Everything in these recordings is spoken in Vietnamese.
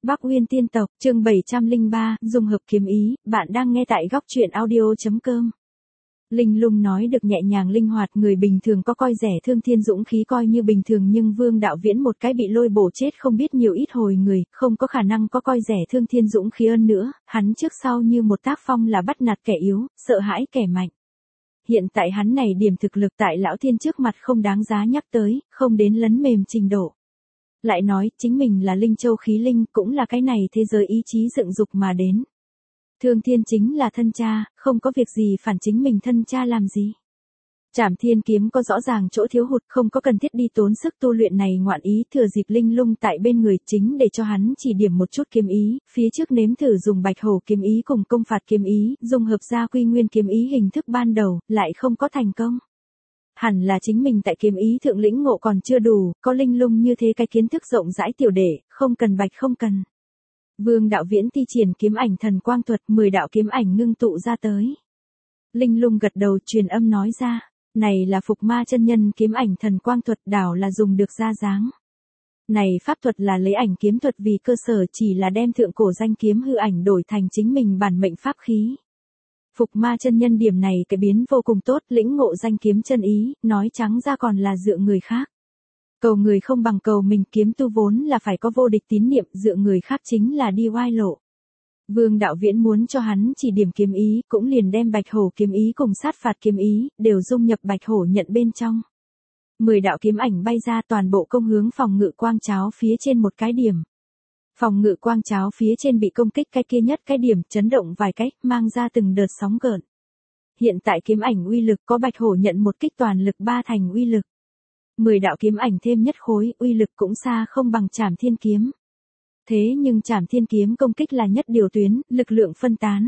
Bắc Uyên Tiên Tộc, chương 703, dung hợp kiếm ý, bạn đang nghe tại góc truyện audio.com. Linh Lung nói được nhẹ nhàng linh hoạt, người bình thường có coi rẻ Thương Thiên dũng khí coi như bình thường, nhưng Vương Đạo Viễn một cái bị lôi bổ chết không biết nhiều ít hồi người, không có khả năng có coi rẻ Thương Thiên dũng khí hơn nữa, hắn trước sau như một tác phong là bắt nạt kẻ yếu, sợ hãi kẻ mạnh. Hiện tại hắn này điểm thực lực tại Lão Thiên trước mặt không đáng giá nhắc tới, không đến lấn mềm trình độ. Lại nói, chính mình là Linh Châu khí linh, cũng là cái này thế giới ý chí dựng dục mà đến. Thương Thiên chính là thân cha, không có việc gì phản chính mình thân cha làm gì. Trảm Thiên kiếm có rõ ràng chỗ thiếu hụt, không có cần thiết đi tốn sức tu luyện này ngoạn ý, thừa dịp Linh Lung tại bên người chính để cho hắn chỉ điểm một chút kiếm ý, phía trước nếm thử dùng Bạch Hổ kiếm ý cùng công phạt kiếm ý, dung hợp ra Quy Nguyên kiếm ý hình thức ban đầu, lại không có thành công. Hẳn là chính mình tại kiếm ý thượng lĩnh ngộ còn chưa đủ, có Linh Lung như thế cái kiến thức rộng rãi tiểu đệ, không cần bạch không cần. Vương Đạo Viễn thi triển kiếm ảnh thần quang thuật, 10 đạo kiếm ảnh ngưng tụ ra tới. Linh Lung gật đầu truyền âm nói ra, này là Phục Ma chân nhân kiếm ảnh thần quang thuật, đảo là dùng được ra dáng. Này pháp thuật là lấy ảnh kiếm thuật vì cơ sở, chỉ là đem thượng cổ danh kiếm hư ảnh đổi thành chính mình bản mệnh pháp khí. Phục Ma chân nhân điểm này cái biến vô cùng tốt, lĩnh ngộ danh kiếm chân ý, nói trắng ra còn là dựa người khác. Cầu người không bằng cầu mình, kiếm tu vốn là phải có vô địch tín niệm, dựa người khác chính là đi oai lộ. Vương Đạo Viễn muốn cho hắn chỉ điểm kiếm ý, cũng liền đem Bạch Hổ kiếm ý cùng sát phạt kiếm ý, đều dung nhập Bạch Hổ nhận bên trong. 10 đạo kiếm ảnh bay ra, toàn bộ công hướng phòng ngự quang cháo phía trên một cái điểm. Phòng ngự quang cháo phía trên bị công kích cái kia nhất cái điểm, chấn động vài cách, mang ra từng đợt sóng gợn. Hiện tại kiếm ảnh uy lực có Bạch Hổ nhận một kích toàn lực 3 thành uy lực. 10 đạo kiếm ảnh thêm nhất khối, uy lực cũng xa không bằng Trảm Thiên kiếm. Thế nhưng Trảm Thiên kiếm công kích là nhất điều tuyến, lực lượng phân tán.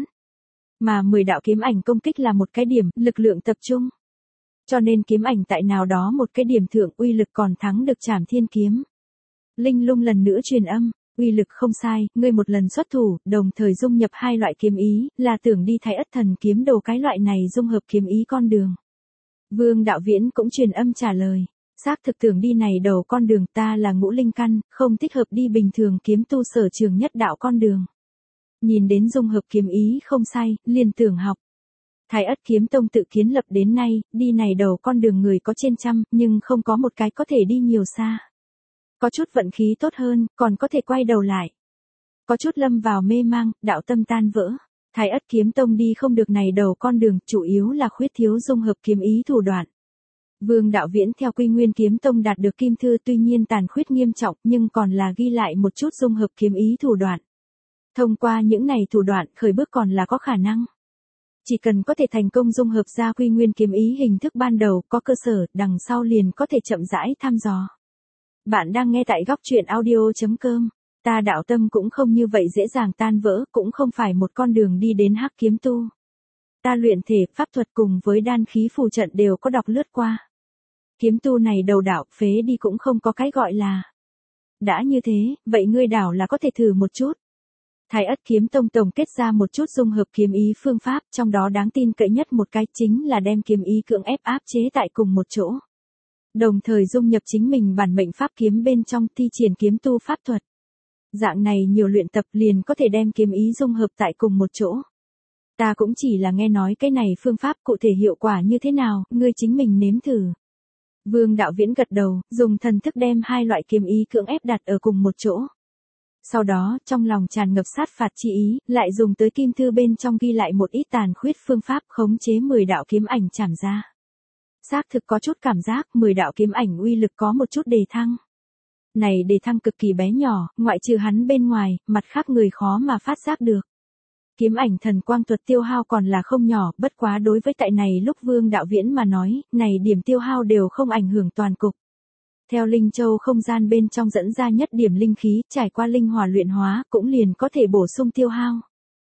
Mà 10 đạo kiếm ảnh công kích là một cái điểm, lực lượng tập trung. Cho nên kiếm ảnh tại nào đó một cái điểm thượng uy lực còn thắng được Trảm Thiên kiếm. Linh Lung lần nữa truyền âm. Uy lực không sai, ngươi một lần xuất thủ, đồng thời dung nhập hai loại kiếm ý, là tưởng đi Thái Ất thần kiếm đồ cái loại này dung hợp kiếm ý con đường. Vương Đạo Viễn cũng truyền âm trả lời, xác thực tưởng đi này đầu con đường, ta là ngũ linh căn, không thích hợp đi bình thường kiếm tu sở trường nhất đạo con đường. Nhìn đến dung hợp kiếm ý không sai, liền tưởng học. Thái Ất kiếm tông tự kiến lập đến nay, đi này đầu con đường người có trên trăm, nhưng không có một cái có thể đi nhiều xa. Có chút vận khí tốt hơn, còn có thể quay đầu lại. Có chút lâm vào mê mang, đạo tâm tan vỡ. Thái Ất kiếm tông đi không được này đầu con đường, chủ yếu là khuyết thiếu dung hợp kiếm ý thủ đoạn. Vương Đạo Viễn theo Quy Nguyên kiếm tông đạt được kim thư, tuy nhiên tàn khuyết nghiêm trọng, nhưng còn là ghi lại một chút dung hợp kiếm ý thủ đoạn. Thông qua những này thủ đoạn, khởi bước còn là có khả năng. Chỉ cần có thể thành công dung hợp ra Quy Nguyên kiếm ý hình thức ban đầu, có cơ sở, đằng sau liền có thể chậm rãi thăm dò. Bạn đang nghe tại góc truyện audio.com. Ta đạo tâm cũng không như vậy dễ dàng tan vỡ, cũng không phải một con đường đi đến hắc kiếm tu. Ta luyện thể, pháp thuật cùng với đan khí phù trận đều có đọc lướt qua. Kiếm tu này đầu đạo, phế đi cũng không có cái gọi là. Đã như thế, vậy ngươi đảo là có thể thử một chút. Thái Ất kiếm tông tổng kết ra một chút dung hợp kiếm ý phương pháp, trong đó đáng tin cậy nhất một cái chính là đem kiếm ý cưỡng ép áp chế tại cùng một chỗ. Đồng thời dung nhập chính mình bản mệnh pháp kiếm bên trong, thi triển kiếm tu pháp thuật. Dạng này nhiều luyện tập liền có thể đem kiếm ý dung hợp tại cùng một chỗ. Ta cũng chỉ là nghe nói cái này phương pháp, cụ thể hiệu quả như thế nào, ngươi chính mình nếm thử. Vương Đạo Viễn gật đầu, dùng thần thức đem hai loại kiếm ý cưỡng ép đặt ở cùng một chỗ. Sau đó, trong lòng tràn ngập sát phạt chi ý, lại dùng tới kim thư bên trong ghi lại một ít tàn khuyết phương pháp khống chế 10 đạo kiếm ảnh chảm ra. Xác thực có chút cảm giác, 10 đạo kiếm ảnh uy lực có một chút đề thăng. Này đề thăng cực kỳ bé nhỏ, ngoại trừ hắn bên ngoài, mặt khác người khó mà phát giác được. Kiếm ảnh thần quang thuật tiêu hao còn là không nhỏ, bất quá đối với tại này lúc Vương Đạo Viễn mà nói, này điểm tiêu hao đều không ảnh hưởng toàn cục. Theo Linh Châu không gian bên trong dẫn ra nhất điểm linh khí, trải qua linh hỏa luyện hóa, cũng liền có thể bổ sung tiêu hao.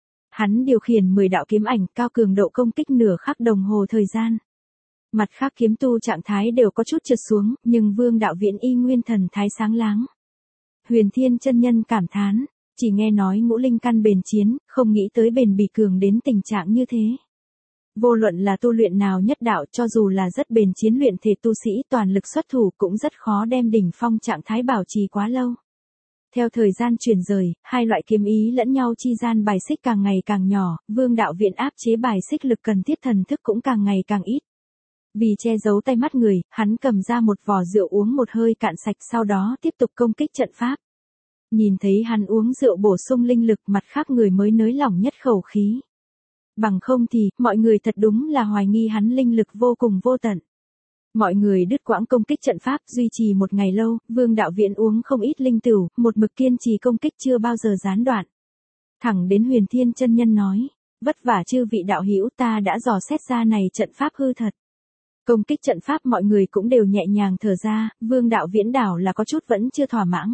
Hắn điều khiển 10 đạo kiếm ảnh, cao cường độ công kích nửa khắc đồng hồ thời gian. Mặt khác kiếm tu trạng thái đều có chút trượt xuống, nhưng Vương Đạo Viễn y nguyên thần thái sáng láng. Huyền Thiên chân nhân cảm thán, chỉ nghe nói ngũ linh căn bền chiến, không nghĩ tới bền bỉ cường đến tình trạng như thế. Vô luận là tu luyện nào nhất đạo, cho dù là rất bền chiến luyện thể tu sĩ toàn lực xuất thủ cũng rất khó đem đỉnh phong trạng thái bảo trì quá lâu. Theo thời gian chuyển rời, hai loại kiếm ý lẫn nhau chi gian bài xích càng ngày càng nhỏ, Vương đạo viện áp chế bài xích lực cần thiết thần thức cũng càng ngày càng ít. Vì che giấu tay mắt người, hắn cầm ra một vò rượu uống một hơi cạn sạch sau đó tiếp tục công kích trận pháp. Nhìn thấy hắn uống rượu bổ sung linh lực, mặt khác người mới nới lỏng nhất khẩu khí. Bằng không thì, mọi người thật đúng là hoài nghi hắn linh lực vô cùng vô tận. Mọi người đứt quãng công kích trận pháp duy trì một ngày lâu, Vương đạo viện uống không ít linh tửu, một mực kiên trì công kích chưa bao giờ gián đoạn. Thẳng đến Huyền Thiên chân nhân nói, vất vả chư vị đạo hữu, ta đã dò xét ra này trận pháp hư thật. Công kích trận pháp mọi người cũng đều nhẹ nhàng thở ra, Vương đạo viễn đảo là có chút vẫn chưa thỏa mãn.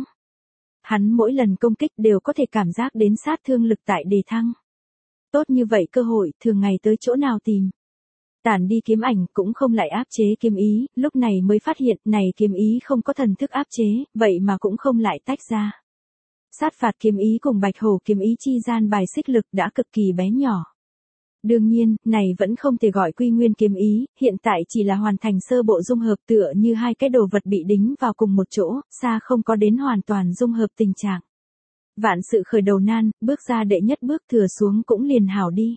Hắn mỗi lần công kích đều có thể cảm giác đến sát thương lực tại đề thăng. Tốt như vậy cơ hội, thường ngày tới chỗ nào tìm. Tản đi kiếm ảnh cũng không lại áp chế kiếm ý, lúc này mới phát hiện này kiếm ý không có thần thức áp chế, vậy mà cũng không lại tách ra. Sát phạt kiếm ý cùng bạch hổ kiếm ý chi gian bài xích lực đã cực kỳ bé nhỏ. Đương nhiên, này vẫn không thể gọi quy nguyên kiếm ý, hiện tại chỉ là hoàn thành sơ bộ dung hợp tựa như hai cái đồ vật bị đính vào cùng một chỗ, xa không có đến hoàn toàn dung hợp tình trạng. Vạn sự khởi đầu nan, bước ra đệ nhất bước thừa xuống cũng liền hảo đi.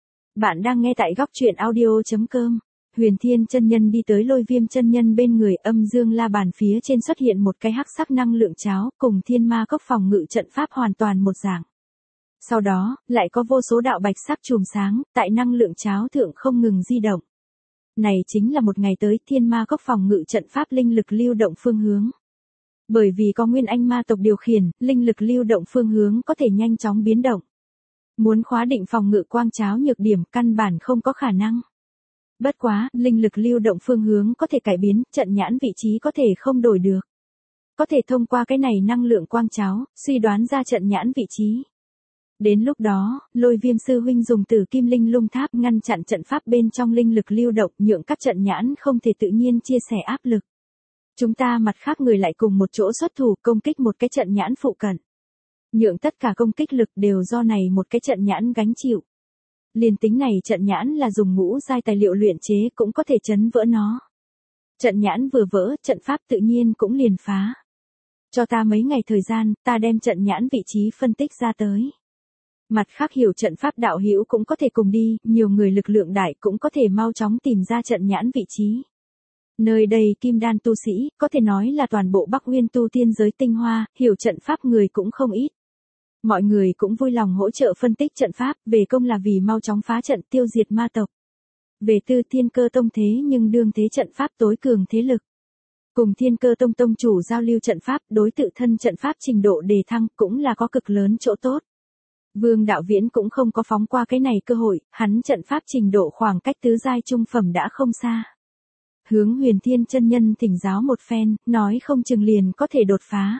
Bạn đang nghe tại góc truyện audio.com. Huyền Thiên chân nhân đi tới Lôi Viêm chân nhân bên người, âm dương la bàn phía trên xuất hiện một cái hắc sắc năng lượng cháo, cùng thiên ma cốc phòng ngự trận pháp hoàn toàn một dạng. Sau đó, lại có vô số đạo bạch sắc chùm sáng, tại năng lượng cháo thượng không ngừng di động. Này chính là một ngày tới thiên ma cốc phòng ngự trận pháp linh lực lưu động phương hướng. Bởi vì có nguyên anh ma tộc điều khiển, linh lực lưu động phương hướng có thể nhanh chóng biến động. Muốn khóa định phòng ngự quang cháo nhược điểm căn bản không có khả năng. Bất quá, linh lực lưu động phương hướng có thể cải biến, trận nhãn vị trí có thể không đổi được. Có thể thông qua cái này năng lượng quang cháo, suy đoán ra trận nhãn vị trí. Đến lúc đó, Lôi Viêm sư huynh dùng Tử Kim Linh Lung Tháp ngăn chặn trận pháp bên trong linh lực lưu động, nhượng các trận nhãn không thể tự nhiên chia sẻ áp lực. Chúng ta mặt khác người lại cùng một chỗ xuất thủ công kích một cái trận nhãn phụ cận. Nhượng tất cả công kích lực đều do này một cái trận nhãn gánh chịu. Liên tính này trận nhãn là dùng ngũ giai tài liệu luyện chế cũng có thể chấn vỡ nó. Trận nhãn vừa vỡ, trận pháp tự nhiên cũng liền phá. Cho ta mấy ngày thời gian, ta đem trận nhãn vị trí phân tích ra tới. Mặt khác hiểu trận pháp đạo hữu cũng có thể cùng đi, nhiều người lực lượng đại cũng có thể mau chóng tìm ra trận nhãn vị trí. Nơi đây kim đan tu sĩ, có thể nói là toàn bộ Bắc Nguyên tu tiên giới tinh hoa, hiểu trận pháp người cũng không ít. Mọi người cũng vui lòng hỗ trợ phân tích trận pháp, về công là vì mau chóng phá trận tiêu diệt ma tộc. Về tư Thiên Cơ Tông thế nhưng đương thế trận pháp tối cường thế lực. Cùng Thiên Cơ Tông tông chủ giao lưu trận pháp, đối tự thân trận pháp trình độ đề thăng cũng là có cực lớn chỗ tốt. Vương đạo viễn cũng không có phóng qua cái này cơ hội, hắn trận pháp trình độ khoảng cách tứ giai trung phẩm đã không xa. Hướng Huyền Thiên chân nhân thỉnh giáo một phen, nói không chừng liền có thể đột phá.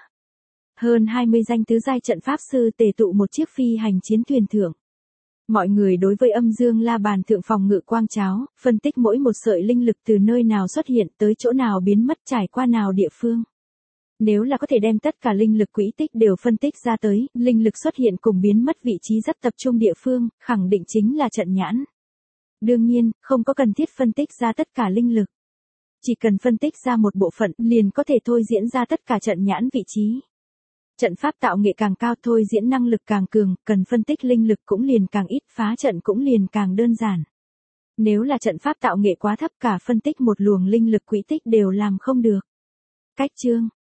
Hơn 20 danh tứ giai trận pháp sư tề tụ một chiếc phi hành chiến thuyền thượng. Mọi người đối với âm dương la bàn thượng phòng ngự quang cháo, phân tích mỗi một sợi linh lực từ nơi nào xuất hiện tới chỗ nào biến mất trải qua nào địa phương. Nếu là có thể đem tất cả linh lực quỹ tích đều phân tích ra tới, linh lực xuất hiện cùng biến mất vị trí rất tập trung địa phương, khẳng định chính là trận nhãn. Đương nhiên, không có cần thiết phân tích ra tất cả linh lực. Chỉ cần phân tích ra một bộ phận, liền có thể thôi diễn ra tất cả trận nhãn vị trí. Trận pháp tạo nghệ càng cao thôi diễn năng lực càng cường, cần phân tích linh lực cũng liền càng ít, phá trận cũng liền càng đơn giản. Nếu là trận pháp tạo nghệ quá thấp cả phân tích một luồng linh lực quỹ tích đều làm không được. Cách chương